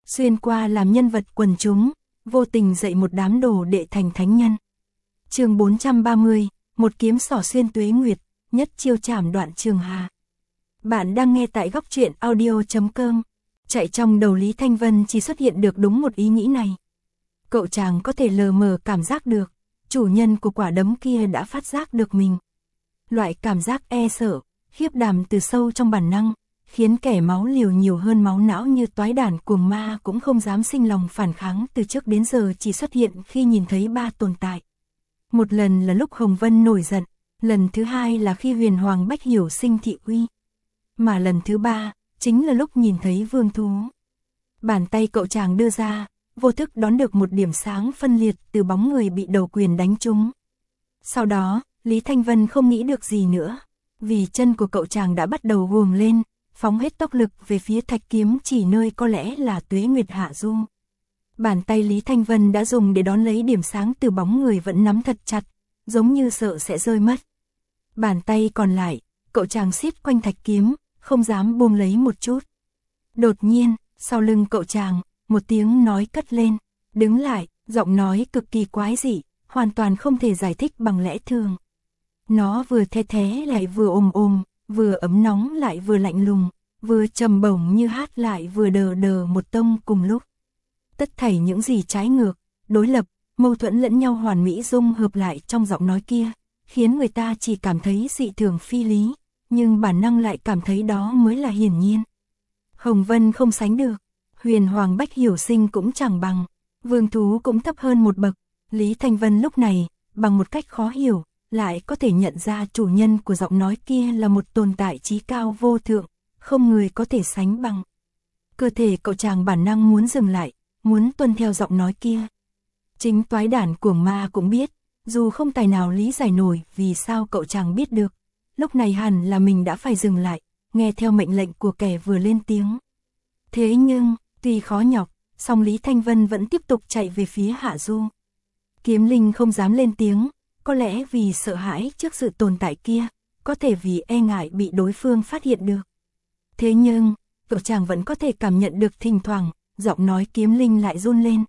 xuyên qua làm nhân vật quần chúng, vô tình dạy một đám đồ đệ thành thánh nhân. Chương 430, một kiếm xỏ xuyên tuế nguyệt, nhất chiêu chảm đoạn Trường Hà. Bạn đang nghe tại góc truyện audio.com. Chạy trong đầu Lý Thanh Vân chỉ xuất hiện được đúng một ý nghĩ này. Cậu chàng có thể lờ mờ cảm giác được, chủ nhân của quả đấm kia đã phát giác được mình. Loại cảm giác e sợ, khiếp đảm từ sâu trong bản năng, khiến kẻ máu liều nhiều hơn máu não như toái đản cuồng ma cũng không dám sinh lòng phản kháng, từ trước đến giờ chỉ xuất hiện khi nhìn thấy ba tồn tại. Một lần là lúc Hồng Vân nổi giận, lần thứ hai là khi Huyền Hoàng Bách Hiểu sinh thị uy. Mà lần thứ ba, chính là lúc nhìn thấy vương thú. Bàn tay cậu chàng đưa ra, vô thức đón được một điểm sáng phân liệt từ bóng người bị đầu quyền đánh trúng. Sau đó, Lý Thanh Vân không nghĩ được gì nữa, vì chân của cậu chàng đã bắt đầu guồng lên, phóng hết tốc lực về phía thạch kiếm chỉ nơi có lẽ là Tuế Nguyệt hạ du. Bàn tay Lý Thanh Vân đã dùng để đón lấy điểm sáng từ bóng người vẫn nắm thật chặt, giống như sợ sẽ rơi mất. Bàn tay còn lại, cậu chàng siết quanh thạch kiếm, không dám buông lấy một chút. Đột nhiên, sau lưng cậu chàng, một tiếng nói cất lên, đứng lại, giọng nói cực kỳ quái dị, hoàn toàn không thể giải thích bằng lẽ thường. Nó vừa the thé lại vừa ồm ồm, vừa ấm nóng lại vừa lạnh lùng, vừa trầm bổng như hát lại vừa đờ đờ một tông cùng lúc. Tất thảy những gì trái ngược, đối lập, mâu thuẫn lẫn nhau hoàn mỹ dung hợp lại trong giọng nói kia, khiến người ta chỉ cảm thấy dị thường phi lý, nhưng bản năng lại cảm thấy đó mới là hiển nhiên. Hồng Vân không sánh được, Huyền Hoàng Bách Hiểu sinh cũng chẳng bằng, vương thú cũng thấp hơn một bậc. Lý Thanh Vân lúc này, bằng một cách khó hiểu, lại có thể nhận ra chủ nhân của giọng nói kia là một tồn tại trí cao vô thượng, không người có thể sánh bằng. Cơ thể cậu chàng bản năng muốn dừng lại, muốn tuân theo giọng nói kia. Chính toái đản cuồng ma cũng biết, dù không tài nào lý giải nổi vì sao cậu chàng biết được, lúc này hẳn là mình đã phải dừng lại, nghe theo mệnh lệnh của kẻ vừa lên tiếng. Thế nhưng, tuy khó nhọc, song Lý Thanh Vân vẫn tiếp tục chạy về phía hạ du. Kiếm linh không dám lên tiếng, có lẽ vì sợ hãi trước sự tồn tại kia, có thể vì e ngại bị đối phương phát hiện được. Thế nhưng, cậu chàng vẫn có thể cảm nhận được thỉnh thoảng, giọng nói kiếm linh lại run lên.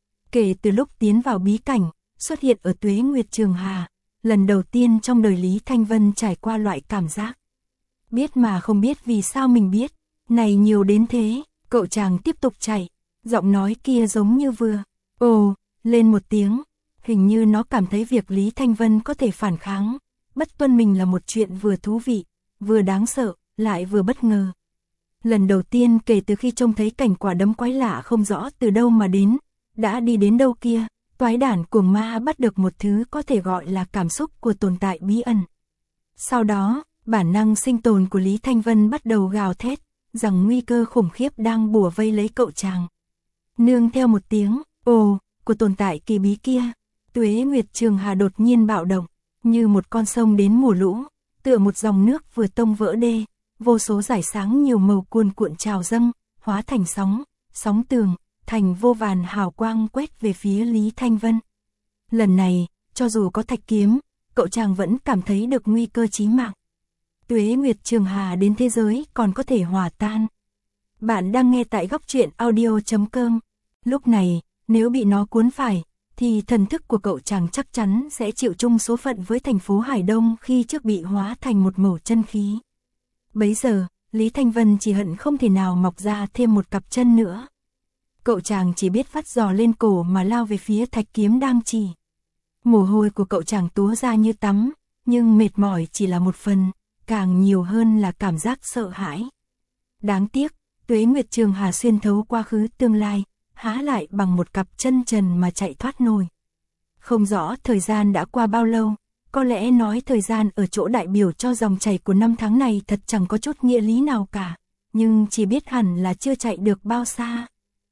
Kể từ lúc tiến vào bí cảnh, xuất hiện ở Tuế Nguyệt Trường Hà, lần đầu tiên trong đời Lý Thanh Vân trải qua loại cảm giác. Biết mà không biết vì sao mình biết, này nhiều đến thế, cậu chàng tiếp tục chạy, giọng nói kia giống như vừa, ồ, lên một tiếng, hình như nó cảm thấy việc Lý Thanh Vân có thể phản kháng, bất tuân mình là một chuyện vừa thú vị, vừa đáng sợ, lại vừa bất ngờ. Lần đầu tiên kể từ khi trông thấy cảnh quả đấm quái lạ không rõ từ đâu mà đến, đã đi đến đâu kia, toái đản cuồng ma bắt được một thứ có thể gọi là cảm xúc của tồn tại bí ẩn. Sau đó, bản năng sinh tồn của Lý Thanh Vân bắt đầu gào thét, rằng nguy cơ khủng khiếp đang bủa vây lấy cậu chàng. Nương theo một tiếng, ồ, của tồn tại kỳ bí kia, Tuế Nguyệt Trường Hà đột nhiên bạo động, như một con sông đến mùa lũ, tựa một dòng nước vừa tông vỡ đê, vô số rải sáng nhiều màu cuồn cuộn trào dâng, hóa thành sóng, sóng tường, thành vô vàn hào quang quét về phía Lý Thanh Vân. Lần này, cho dù có thạch kiếm, cậu chàng vẫn cảm thấy được nguy cơ chí mạng. Tuế Nguyệt Trường Hà đến thế giới còn có thể hòa tan. Bạn đang nghe tại góc truyện audio.com. Lúc này, nếu bị nó cuốn phải, thì thần thức của cậu chàng chắc chắn sẽ chịu chung số phận với thành phố Hải Đông khi trước bị hóa thành một mẩu chân khí. Bấy giờ, Lý Thanh Vân chỉ hận không thể nào mọc ra thêm một cặp chân nữa. Cậu chàng chỉ biết vắt giò lên cổ mà lao về phía thạch kiếm đang chỉ. Mồ hôi của cậu chàng túa ra như tắm, nhưng mệt mỏi chỉ là một phần, càng nhiều hơn là cảm giác sợ hãi. Đáng tiếc, Tuế Nguyệt Trường Hà xuyên thấu quá khứ tương lai, há lại bằng một cặp chân trần mà chạy thoát nổi. Không rõ thời gian đã qua bao lâu, có lẽ nói thời gian ở chỗ đại biểu cho dòng chảy của năm tháng này thật chẳng có chút nghĩa lý nào cả, nhưng chỉ biết hẳn là chưa chạy được bao xa.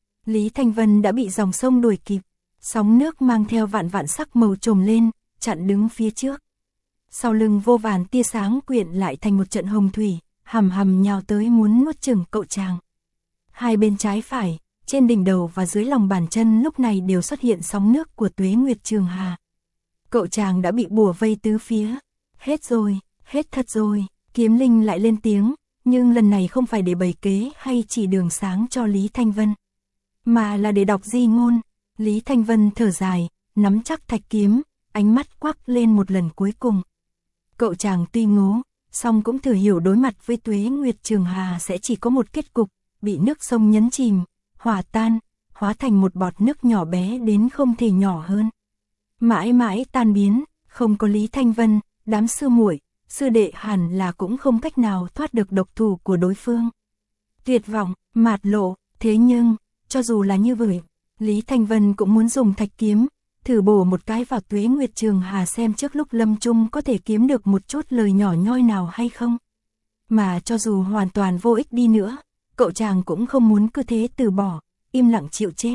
Lý Thanh Vân đã bị dòng sông đuổi kịp, sóng nước mang theo vạn vạn sắc màu trồm lên, chặn đứng phía trước. Sau lưng vô vàn tia sáng quyện lại thành một trận hồng thủy, hầm hầm nhào tới muốn nuốt chửng cậu chàng. Hai bên trái phải, trên đỉnh đầu và dưới lòng bàn chân lúc này đều xuất hiện sóng nước của Tuế Nguyệt Trường Hà. Cậu chàng đã bị bủa vây tứ phía. Hết rồi, hết thật rồi, kiếm linh lại lên tiếng, nhưng lần này không phải để bày kế hay chỉ đường sáng cho Lý Thanh Vân, mà là để đọc di ngôn. Lý Thanh Vân thở dài, nắm chắc thạch kiếm, ánh mắt quắc lên một lần cuối cùng. Cậu chàng tuy ngố, song cũng thừa hiểu đối mặt với Tuế Nguyệt Trường Hà sẽ chỉ có một kết cục, bị nước sông nhấn chìm, hòa tan, hóa thành một bọt nước nhỏ bé đến không thể nhỏ hơn. Mãi mãi tan biến, không có Lý Thanh Vân, đám sư muội, sư đệ hẳn là cũng không cách nào thoát được độc thủ của đối phương. Tuyệt vọng, mạt lộ, thế nhưng, cho dù là như vậy, Lý Thanh Vân cũng muốn dùng thạch kiếm, thử bổ một cái vào Tuế Nguyệt Trường Hà xem trước lúc lâm chung có thể kiếm được một chút lời nhỏ nhoi nào hay không. Mà cho dù hoàn toàn vô ích đi nữa, cậu chàng cũng không muốn cứ thế từ bỏ, im lặng chịu chết.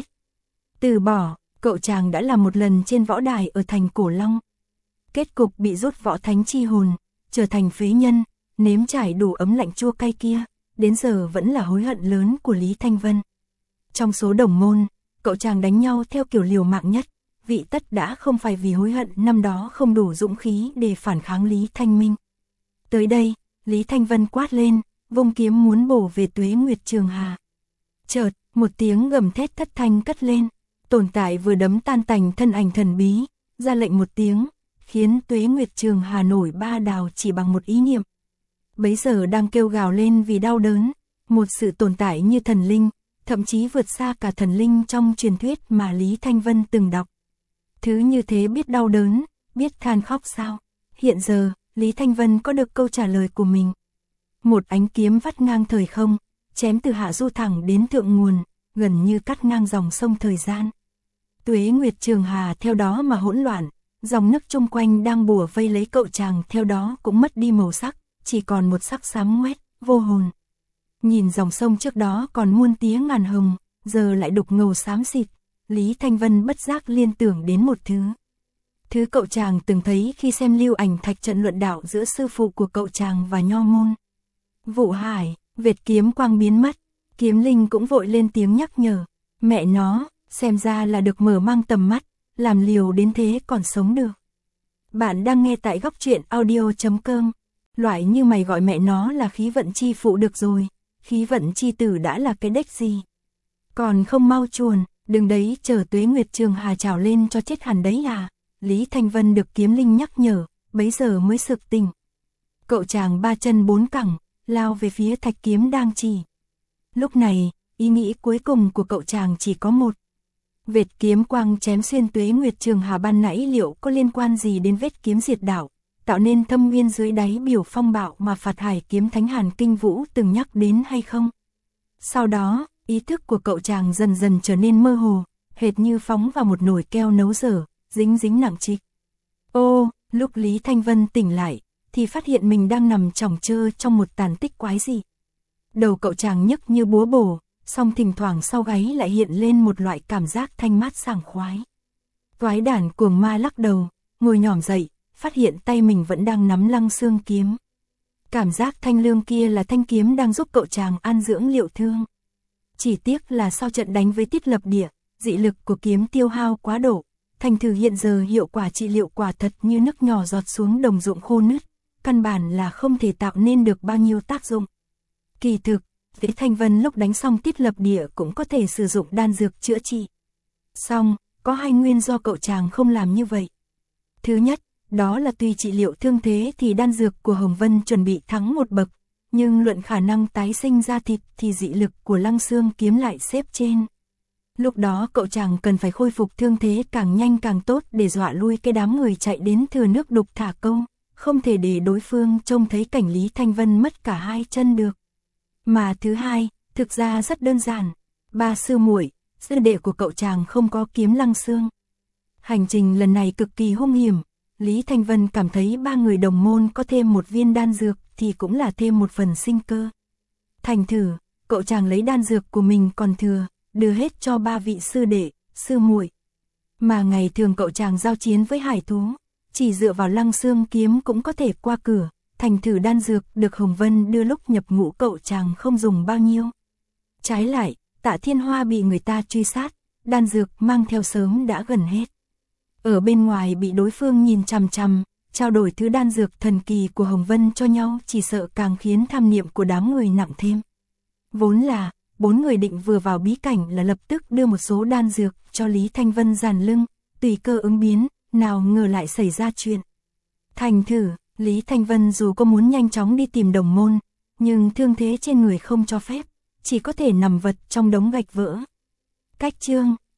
Từ bỏ, cậu chàng đã làm một lần trên võ đài ở thành Cổ Long. Kết cục bị rút võ thánh chi hồn, trở thành phế nhân, nếm trải đủ ấm lạnh chua cay kia, đến giờ vẫn là hối hận lớn của Lý Thanh Vân. Trong số đồng môn, cậu chàng đánh nhau theo kiểu liều mạng nhất, vị tất đã không phải vì hối hận năm đó không đủ dũng khí để phản kháng Lý Thanh Minh. Tới đây, Lý Thanh Vân quát lên, vung kiếm muốn bổ về Tuế Nguyệt Trường Hà. Chợt, một tiếng gầm thét thất thanh cất lên, tồn tại vừa đấm tan tành thân ảnh thần bí, ra lệnh một tiếng, khiến Tuế Nguyệt Trường Hà nổi ba đào chỉ bằng một ý niệm. Bấy giờ đang kêu gào lên vì đau đớn, một sự tồn tại như thần linh, thậm chí vượt xa cả thần linh trong truyền thuyết mà Lý Thanh Vân từng đọc. Thứ như thế biết đau đớn, biết than khóc sao? Hiện giờ, Lý Thanh Vân có được câu trả lời của mình. Một ánh kiếm vắt ngang thời không, chém từ hạ du thẳng đến thượng nguồn, gần như cắt ngang dòng sông thời gian. Tuế Nguyệt Trường Hà theo đó mà hỗn loạn, dòng nước chung quanh đang bủa vây lấy cậu chàng theo đó cũng mất đi màu sắc, chỉ còn một sắc xám ngoét, vô hồn. Nhìn dòng sông trước đó còn muôn tía ngàn hồng, giờ lại đục ngầu xám xịt, Lý Thanh Vân bất giác liên tưởng đến một thứ. Thứ cậu chàng từng thấy khi xem lưu ảnh thạch trận luận đạo giữa sư phụ của cậu chàng và nho môn. Vụ Hải, vệt kiếm quang biến mất, kiếm linh cũng vội lên tiếng nhắc nhở, mẹ nó, xem ra là được mở mang tầm mắt, làm liều đến thế còn sống được. Bạn đang nghe tại góc truyện audio.com, loại như mày gọi mẹ nó là khí vận chi phụ được rồi, khí vận chi tử đã là cái đếch gì. Còn không mau chuồn, đừng đấy chờ Tuế Nguyệt Trường Hà trào lên cho chết hẳn đấy à. Lý Thanh Vân được kiếm linh nhắc nhở, bấy giờ mới sực tỉnh. Cậu chàng ba chân bốn cẳng, lao về phía thạch kiếm đang chỉ. Lúc này, ý nghĩ cuối cùng của cậu chàng chỉ có một. Vệt kiếm quang chém xuyên Tuế Nguyệt Trường Hà ban nãy liệu có liên quan gì đến vết kiếm diệt đạo, tạo nên thâm nguyên dưới đáy biểu phong bạo mà Phạt Hải kiếm Thánh Hàn Kinh Vũ từng nhắc đến hay không? Sau đó, ý thức của cậu chàng dần dần trở nên mơ hồ, hệt như phóng vào một nồi keo nấu dở, dính dính nặng trịch. Ô, lúc Lý Thanh Vân tỉnh lại, thì phát hiện mình đang nằm chỏng chơ trong một tàn tích quái dị. Đầu cậu chàng nhức như búa bổ, song thỉnh thoảng sau gáy lại hiện lên một loại cảm giác thanh mát sảng khoái. Quái đản cuồng ma lắc đầu, ngồi nhỏm dậy, phát hiện tay mình vẫn đang nắm lăng xương kiếm. Cảm giác thanh lương kia là thanh kiếm đang giúp cậu chàng an dưỡng liệu thương. Chỉ tiếc là sau trận đánh với Tiết Lập Địa, dị lực của kiếm tiêu hao quá độ, thành thử hiện giờ hiệu quả trị liệu quả thật như nước nhỏ giọt xuống đồng ruộng khô nứt, căn bản là không thể tạo nên được bao nhiêu tác dụng. Kỳ thực, Lý Thanh Vân lúc đánh xong Tiết Lập Địa cũng có thể sử dụng đan dược chữa trị. Song, có hai nguyên do cậu chàng không làm như vậy. Thứ nhất, đó là tuy trị liệu thương thế thì đan dược của Hồng Vân chuẩn bị thắng một bậc, nhưng luận khả năng tái sinh ra thịt thì dị lực của Lăng Xương kiếm lại xếp trên. Lúc đó cậu chàng cần phải khôi phục thương thế càng nhanh càng tốt để dọa lui cái đám người chạy đến thừa nước đục thả câu, không thể để đối phương trông thấy cảnh Lý Thanh Vân mất cả hai chân được. Mà thứ hai, thực ra rất đơn giản, ba sư muội, sư đệ của cậu chàng không có kiếm Lăng Xương. Hành trình lần này cực kỳ hung hiểm, Lý Thanh Vân cảm thấy ba người đồng môn có thêm một viên đan dược thì cũng là thêm một phần sinh cơ. Thành thử, cậu chàng lấy đan dược của mình còn thừa, đưa hết cho ba vị sư đệ, sư muội. Mà ngày thường cậu chàng giao chiến với hải thú, chỉ dựa vào Lăng Xương kiếm cũng có thể qua cửa, thành thử đan dược được Hồng Vân đưa lúc nhập ngũ cậu chàng không dùng bao nhiêu. Trái lại, Tạ Thiên Hoa bị người ta truy sát, đan dược mang theo sớm đã gần hết. Ở bên ngoài bị đối phương nhìn chằm chằm, trao đổi thứ đan dược thần kỳ của Hồng Vân cho nhau chỉ sợ càng khiến tham niệm của đám người nặng thêm. Vốn là, 4 người định vừa vào bí cảnh là lập tức đưa một số đan dược cho Lý Thanh Vân dàn lưng, tùy cơ ứng biến, nào ngờ lại xảy ra chuyện. Thành thử, Lý Thanh Vân dù có muốn nhanh chóng đi tìm đồng môn, nhưng thương thế trên người không cho phép, chỉ có thể nằm vật trong đống gạch vỡ. Cách chương